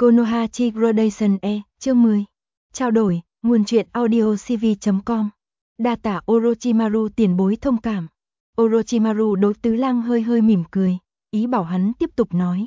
Konoha Gradation E, chương 10. Trao đổi, nguồn truyện audio cv.com. Đa tả Orochimaru tiền bối thông cảm. Orochimaru đối Tứ Lang hơi mỉm cười, ý bảo hắn tiếp tục nói.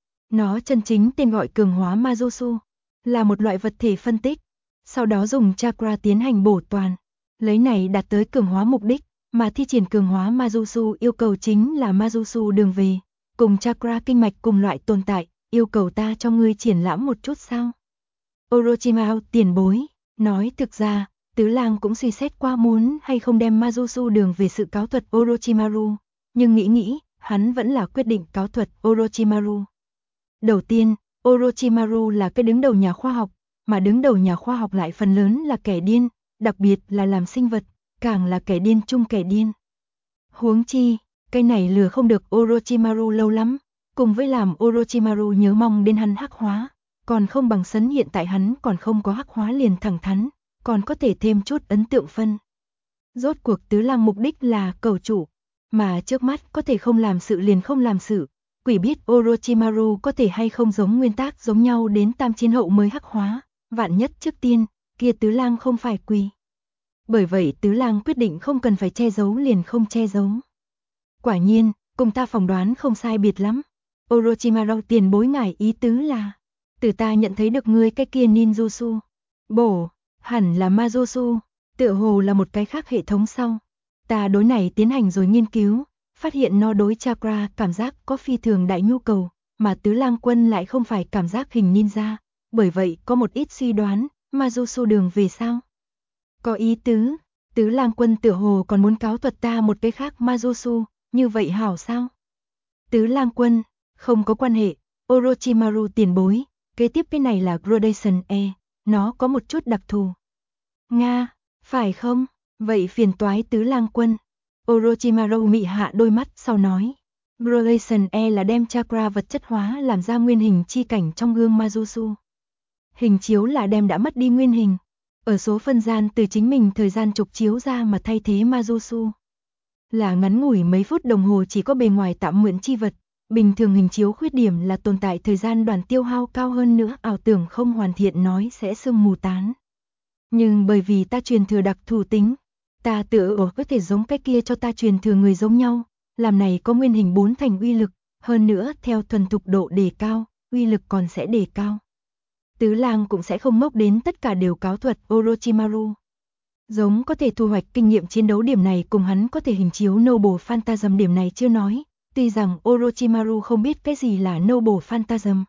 Nó chân chính tên gọi cường hóa Majutsu, là một loại vật thể phân tích, sau đó dùng chakra tiến hành bổ toàn, lấy này đạt tới cường hóa mục đích, mà thi triển cường hóa Majutsu yêu cầu chính là Majutsu đường về, cùng chakra kinh mạch cùng loại tồn tại, yêu cầu ta cho ngươi triển lãm một chút sao? Orochimaru tiền bối, nói thực ra, Tứ Lang cũng suy xét qua muốn hay không đem Majutsu đường về sự cáo thuật Orochimaru, nhưng nghĩ, hắn vẫn là quyết định cáo thuật Orochimaru. Đầu tiên, Orochimaru là cái đứng đầu nhà khoa học, mà đứng đầu nhà khoa học lại phần lớn là kẻ điên, đặc biệt là làm sinh vật, càng là kẻ điên chung kẻ điên. Huống chi, cái này lừa không được Orochimaru lâu lắm, cùng với làm Orochimaru nhớ mong đến hắn hắc hóa, còn không bằng sấn hiện tại hắn còn không có hắc hóa liền thẳng thắn, còn có thể thêm chút ấn tượng phân. Rốt cuộc Tứ Lang mục đích là cầu chủ, mà trước mắt có thể không làm sự liền không làm sự, quỷ biết Orochimaru có thể hay không giống nguyên tắc giống nhau đến tam chiến hậu mới hắc hóa, vạn nhất trước tiên, kia Tứ Lang không phải quỳ. Bởi vậy Tứ Lang quyết định không cần phải che giấu liền không che giấu. Quả nhiên, cùng ta phỏng đoán không sai biệt lắm. Orochimaru tiền bối ngài ý tứ là, từ ta nhận thấy được ngươi cái kia ninjutsu, bổ, hẳn là Majutsu, tựa hồ là một cái khác hệ thống sau. Ta đối này tiến hành rồi nghiên cứu, phát hiện nó đối chakra cảm giác có phi thường đại nhu cầu, mà Tứ Lang quân lại không phải cảm giác hình ninja, bởi vậy có một ít suy đoán, Majutsu đường về sao? Có ý tứ, Tứ Lang quân tựa hồ còn muốn cáo thuật ta một cái khác Majutsu, như vậy hảo sao? Tứ Lang quân, không có quan hệ, Orochimaru tiền bối, kế tiếp cái này là Gradation E, nó có một chút đặc thù. Nga, phải không? Vậy phiền toái Tứ Lang quân. Orochimaru mị hạ đôi mắt sau nói. Gradation E là đem chakra vật chất hóa làm ra nguyên hình chi cảnh trong gương Majutsu. Hình chiếu là đem đã mất đi nguyên hình, ở số phân gian từ chính mình thời gian trục chiếu ra mà thay thế Majutsu. Là ngắn ngủi mấy phút đồng hồ chỉ có bề ngoài tạm mượn chi vật, bình thường hình chiếu khuyết điểm là tồn tại thời gian đoàn tiêu hao cao hơn nữa, ảo tưởng không hoàn thiện nói sẽ sương mù tán. Nhưng bởi vì ta truyền thừa đặc thù tính, ta tựa ở có thể giống cái kia cho ta truyền thừa người giống nhau, làm này có nguyên hình 4 thành uy lực, hơn nữa theo thuần thục độ đề cao, uy lực còn sẽ đề cao. Tứ Lang cũng sẽ không ngốc đến tất cả đều cáo thuật Orochimaru. Giống có thể thu hoạch kinh nghiệm chiến đấu điểm này cùng hắn có thể hình chiếu Noble Phantasm điểm này chưa nói, tuy rằng Orochimaru không biết cái gì là Noble Phantasm.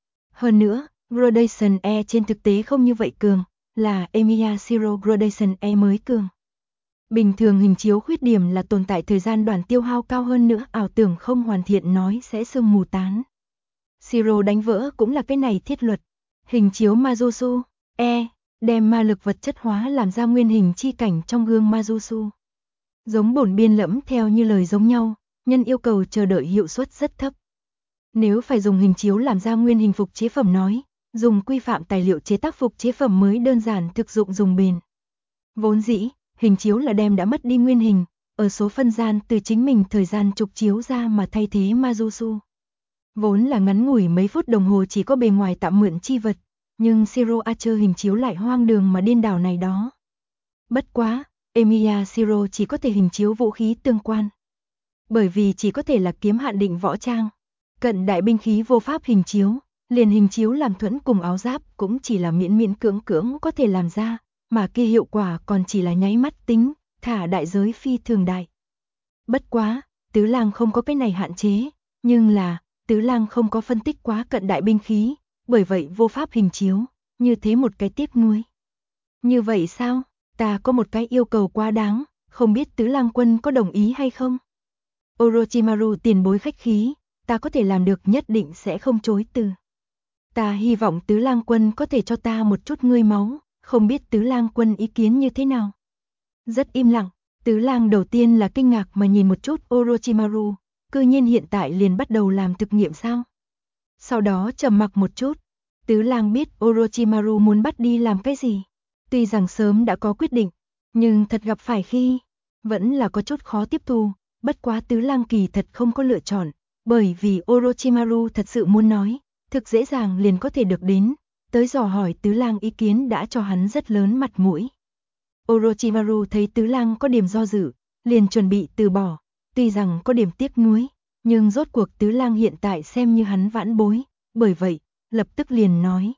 Hơn nữa, Gradation E trên thực tế không như vậy cường, là Emiya Zero Gradation E mới cường. Bình thường hình chiếu khuyết điểm là tồn tại thời gian đoàn tiêu hao cao hơn nữa, ảo tưởng không hoàn thiện nói sẽ sương mù tán. Zero đánh vỡ cũng là cái này thiết luật. Hình chiếu Majutsu E đem ma lực vật chất hóa làm ra nguyên hình chi cảnh trong gương Majutsu. Giống bổn biên lẫm theo như lời giống nhau, nhân yêu cầu chờ đợi hiệu suất rất thấp. Nếu phải dùng hình chiếu làm ra nguyên hình phục chế phẩm nói, dùng quy phạm tài liệu chế tác phục chế phẩm mới đơn giản thực dụng dùng bền. Vốn dĩ, hình chiếu là đem đã mất đi nguyên hình, ở số phân gian từ chính mình thời gian trục chiếu ra mà thay thế Majutsu. Vốn là ngắn ngủi mấy phút đồng hồ chỉ có bề ngoài tạm mượn chi vật, nhưng Zero Archer hình chiếu lại hoang đường mà điên đảo này đó. Bất quá, Emiya Zero chỉ có thể hình chiếu vũ khí tương quan. Bởi vì chỉ có thể là kiếm hạn định võ trang. Cận đại binh khí vô pháp hình chiếu, liền hình chiếu làm thuẫn cùng áo giáp cũng chỉ là miễn cưỡng có thể làm ra, mà kia hiệu quả còn chỉ là nháy mắt tính, thả đại giới phi thường đại. Bất quá, Tứ Lang không có cái này hạn chế, nhưng là, Tứ Lang không có phân tích quá cận đại binh khí, bởi vậy vô pháp hình chiếu, như thế một cái tiếc nuối. Như vậy sao? Ta có một cái yêu cầu quá đáng, không biết Tứ Lang quân có đồng ý hay không? Orochimaru tiền bối khách khí, ta có thể làm được nhất định sẽ không chối từ. Ta hy vọng Tứ Lang quân có thể cho ta một chút ngươi máu, không biết Tứ Lang quân ý kiến như thế nào? Rất im lặng, Tứ Lang đầu tiên là kinh ngạc mà nhìn một chút Orochimaru, cư nhiên hiện tại liền bắt đầu làm thực nghiệm sao? Sau đó trầm mặc một chút, Tứ Lang biết Orochimaru muốn bắt đi làm cái gì. Tuy rằng sớm đã có quyết định, nhưng thật gặp phải khi, vẫn là có chút khó tiếp thu, bất quá Tứ Lang kỳ thật không có lựa chọn, bởi vì Orochimaru thật sự muốn nói, thực dễ dàng liền có thể được đến, tới dò hỏi Tứ Lang ý kiến đã cho hắn rất lớn mặt mũi. Orochimaru thấy Tứ Lang có điểm do dự, liền chuẩn bị từ bỏ, tuy rằng có điểm tiếc nuối, nhưng rốt cuộc Tứ Lang hiện tại xem như hắn vãn bối, bởi vậy, lập tức liền nói.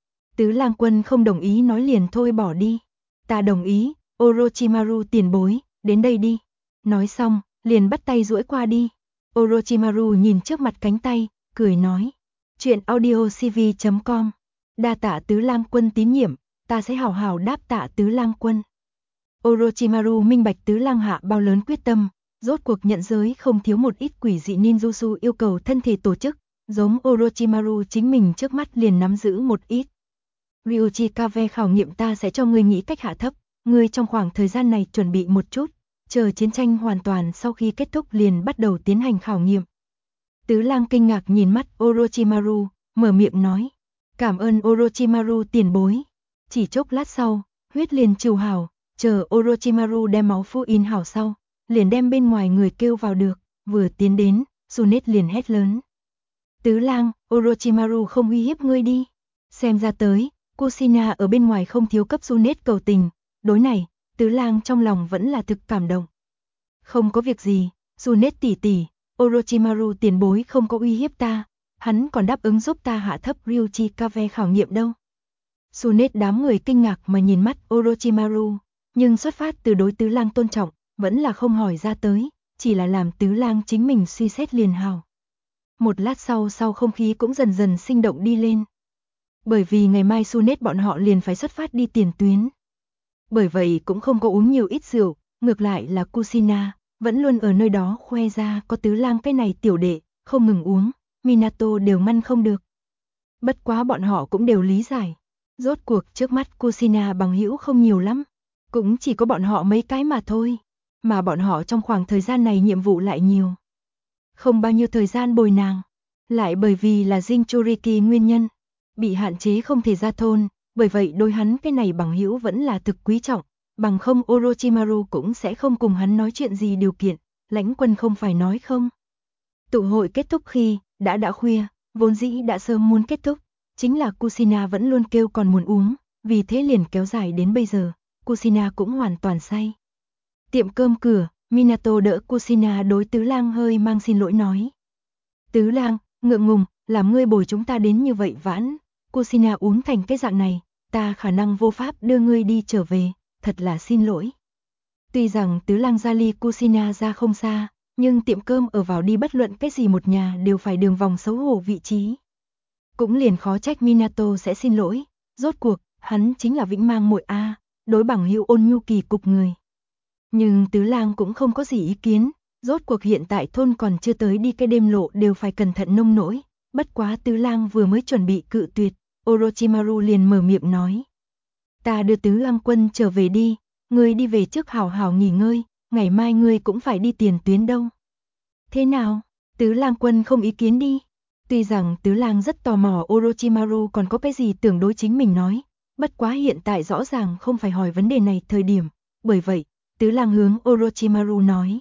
Tứ Lang quân không đồng ý nói liền thôi bỏ đi. Ta đồng ý, Orochimaru tiền bối, đến đây đi. Nói xong, liền bắt tay duỗi qua đi. Orochimaru nhìn trước mặt cánh tay, cười nói. Chuyện audiocv.com. Đa tạ Tứ Lang quân tín nhiệm, ta sẽ hào hào đáp tạ Tứ Lang quân. Orochimaru minh bạch Tứ Lang hạ bao lớn quyết tâm, rốt cuộc nhận giới không thiếu một ít quỷ dị ninjutsu yêu cầu thân thể tổ chức, giống Orochimaru chính mình trước mắt liền nắm giữ một ít. Ryuji Kave khảo nghiệm ta sẽ cho ngươi nghĩ cách hạ thấp, ngươi trong khoảng thời gian này chuẩn bị một chút, chờ chiến tranh hoàn toàn sau khi kết thúc liền bắt đầu tiến hành khảo nghiệm. Tứ Lang kinh ngạc nhìn mắt Orochimaru, mở miệng nói, cảm ơn Orochimaru tiền bối. Chỉ chốc lát sau, huyết liền trừ hảo, chờ Orochimaru đem máu phu in hảo sau, liền đem bên ngoài người kêu vào được, vừa tiến đến, Tsunade liền hét lớn. Tứ Lang, Orochimaru không uy hiếp ngươi đi. Xem ra tới, Kushina ở bên ngoài không thiếu cấp Tsunade cầu tình, đối này, Tứ Lang trong lòng vẫn là thực cảm động. Không có việc gì, Tsunade tỷ tỷ, Orochimaru tiền bối không có uy hiếp ta, hắn còn đáp ứng giúp ta hạ thấp Ryuji Kave khảo nghiệm đâu. Tsunade đám người kinh ngạc mà nhìn mắt Orochimaru, nhưng xuất phát từ đối Tứ Lang tôn trọng, vẫn là không hỏi ra tới, chỉ là làm Tứ Lang chính mình suy xét liền hào. Một lát sau không khí cũng dần dần sinh động đi lên. Bởi vì ngày mai Tsunade bọn họ liền phải xuất phát đi tiền tuyến. Bởi vậy cũng không có uống nhiều ít rượu, ngược lại là Kushina, vẫn luôn ở nơi đó khoe ra có Tứ Lang cái này tiểu đệ, không ngừng uống, Minato đều ngăn không được. Bất quá bọn họ cũng đều lý giải. Rốt cuộc trước mắt Kushina bằng hữu không nhiều lắm, cũng chỉ có bọn họ mấy cái mà thôi, mà bọn họ trong khoảng thời gian này nhiệm vụ lại nhiều. Không bao nhiêu thời gian bồi nàng, lại bởi vì là Jinchuriki nguyên nhân, bị hạn chế không thể ra thôn, bởi vậy đôi hắn cái này bằng hữu vẫn là thực quý trọng, bằng không Orochimaru cũng sẽ không cùng hắn nói chuyện gì điều kiện, lãnh quân không phải nói không. Tụ hội kết thúc khi, đã khuya, vốn dĩ đã sớm muốn kết thúc, chính là Kushina vẫn luôn kêu còn muốn uống, vì thế liền kéo dài đến bây giờ, Kushina cũng hoàn toàn say. Tiệm cơm cửa, Minato đỡ Kushina đối Tứ Lang hơi mang xin lỗi nói. Tứ Lang, ngượng ngùng, làm ngươi bồi chúng ta đến như vậy vãn, Kushina uống thành cái dạng này, ta khả năng vô pháp đưa ngươi đi trở về, thật là xin lỗi. Tuy rằng Tứ Lang ra ly Kushina ra không xa, nhưng tiệm cơm ở vào đi bất luận cái gì một nhà đều phải đường vòng xấu hổ vị trí. Cũng liền khó trách Minato sẽ xin lỗi, rốt cuộc, hắn chính là Vĩnh Mang muội a, đối bằng hữu ôn nhu kỳ cục người. Nhưng Tứ Lang cũng không có gì ý kiến, rốt cuộc hiện tại thôn còn chưa tới đi cái đêm lộ đều phải cẩn thận nông nỗi, bất quá Tứ Lang vừa mới chuẩn bị cự tuyệt, Orochimaru liền mở miệng nói. Ta đưa Tứ Lang quân trở về đi, ngươi đi về trước hảo hảo nghỉ ngơi, ngày mai ngươi cũng phải đi tiền tuyến đâu. Thế nào, Tứ Lang quân không ý kiến đi. Tuy rằng Tứ Lang rất tò mò Orochimaru còn có cái gì tưởng đối chính mình nói, bất quá hiện tại rõ ràng không phải hỏi vấn đề này thời điểm, bởi vậy, Tứ Lang hướng Orochimaru nói.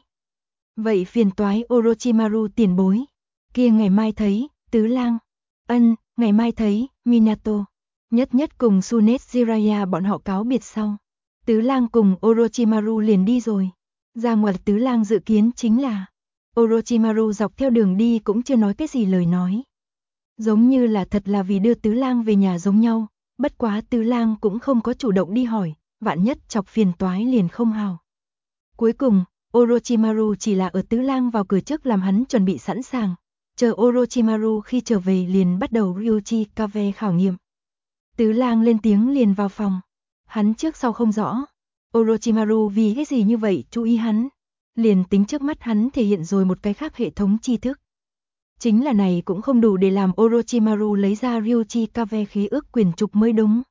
Vậy phiền toái Orochimaru tiền bối. Kia ngày mai thấy, Tứ Lang. Ân, ngày mai thấy, Minato. Nhất cùng Tsunade Jiraiya bọn họ cáo biệt sau. Tứ Lang cùng Orochimaru liền đi rồi. Ra ngoài Tứ Lang dự kiến chính là Orochimaru dọc theo đường đi cũng chưa nói cái gì lời nói. Giống như là thật là vì đưa Tứ Lang về nhà giống nhau, bất quá Tứ Lang cũng không có chủ động đi hỏi, vạn nhất chọc phiền toái liền không hào. Cuối cùng, Orochimaru chỉ là ở Tứ Lang vào cửa trước làm hắn chuẩn bị sẵn sàng, chờ Orochimaru khi trở về liền bắt đầu Ryuji Kave khảo nghiệm. Tứ Lang lên tiếng liền vào phòng, hắn trước sau không rõ, Orochimaru vì cái gì như vậy chú ý hắn, liền tính trước mắt hắn thể hiện rồi một cái khác hệ thống tri thức. Chính là này cũng không đủ để làm Orochimaru lấy ra Ryuji Kave khí ước quyền trục mới đúng.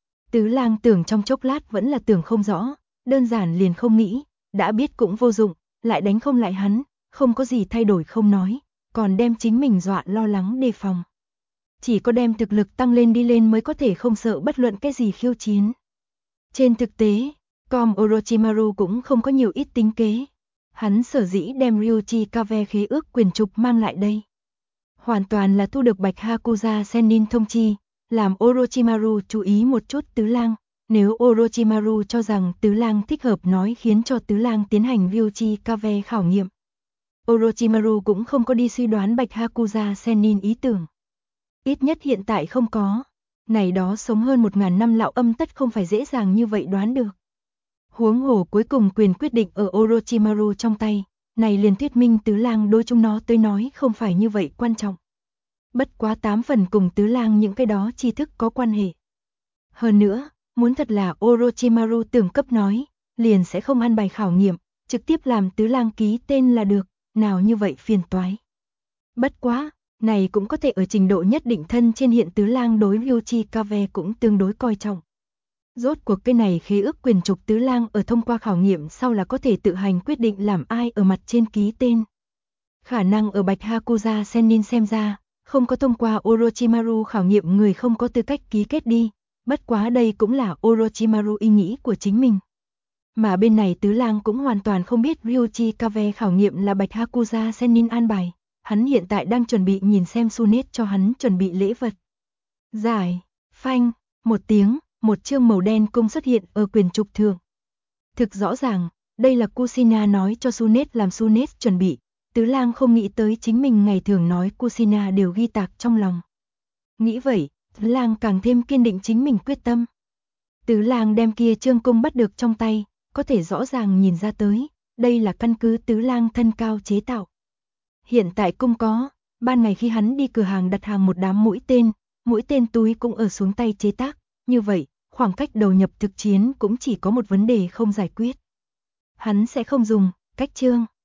Tứ Lang tưởng trong chốc lát vẫn là tưởng không rõ, đơn giản liền không nghĩ, đã biết cũng vô dụng, lại đánh không lại hắn, không có gì thay đổi không nói, còn đem chính mình dọa lo lắng đề phòng. Chỉ có đem thực lực tăng lên đi lên mới có thể không sợ bất luận cái gì khiêu chiến. Trên thực tế, Orochimaru cũng không có nhiều ít tính kế. Hắn sở dĩ đem Ryuji Kave khí ước quyền trục mang lại đây. hoàn toàn là thu được Bạch Hakuza Sennin thông chi, làm Orochimaru chú ý một chút Tứ Lang. Nếu Orochimaru cho rằng Tứ Lang thích hợp nói khiến cho Tứ Lang tiến hành Ryuchi Kave khảo nghiệm. Orochimaru cũng không có đi suy đoán Bạch Hakuza Sennin ý tưởng. Ít nhất hiện tại không có. Này đó sống hơn 1000 năm lão âm tất không phải dễ dàng như vậy đoán được. Huống hồ cuối cùng quyền quyết định ở Orochimaru trong tay, này liền thuyết minh Tứ Lang đối chúng nó tới nói không phải như vậy quan trọng. Bất quá 8 phần cùng Tứ Lang những cái đó tri thức có quan hệ. Hơn nữa, muốn thật là Orochimaru tưởng cấp nói, liền sẽ không ăn bài khảo nghiệm, trực tiếp làm Tứ Lang ký tên là được, nào như vậy phiền toái. Bất quá, này cũng có thể ở trình độ nhất định thân trên hiện Tứ Lang đối Ryuchi Kave cũng tương đối coi trọng. Rốt cuộc cái này khế ước quyền trục Tứ Lang ở thông qua khảo nghiệm sau là có thể tự hành quyết định làm ai ở mặt trên ký tên. Khả năng ở Bạch Hakuza Sennin xem ra, không có thông qua Orochimaru khảo nghiệm người không có tư cách ký kết đi, bất quá đây cũng là Orochimaru ý nghĩ của chính mình. Mà bên này Tứ Lang cũng hoàn toàn không biết Ryuchi Kave khảo nghiệm là Bạch Hakuza Sennin an bài, hắn hiện tại đang chuẩn bị nhìn xem Sunet cho hắn chuẩn bị lễ vật. Giải, phanh, một tiếng, một chương màu đen cung xuất hiện ở quyền trục thượng. Thực rõ ràng, đây là Kushina nói cho Sunet làm Sunet chuẩn bị, Tứ Lang không nghĩ tới chính mình ngày thường nói Kushina đều ghi tạc trong lòng. Nghĩ vậy, Tứ Lang càng thêm kiên định chính mình quyết tâm. Tứ Lang đem kia chương cung bắt được trong tay, có thể rõ ràng nhìn ra tới, đây là căn cứ Tứ Lang thân cao chế tạo. Hiện tại cung có, ban ngày khi hắn đi cửa hàng đặt hàng một đám mũi tên túi cũng ở xuống tay chế tác, như vậy, khoảng cách đầu nhập thực chiến cũng chỉ có một vấn đề không giải quyết. Hắn sẽ không dùng cách chương.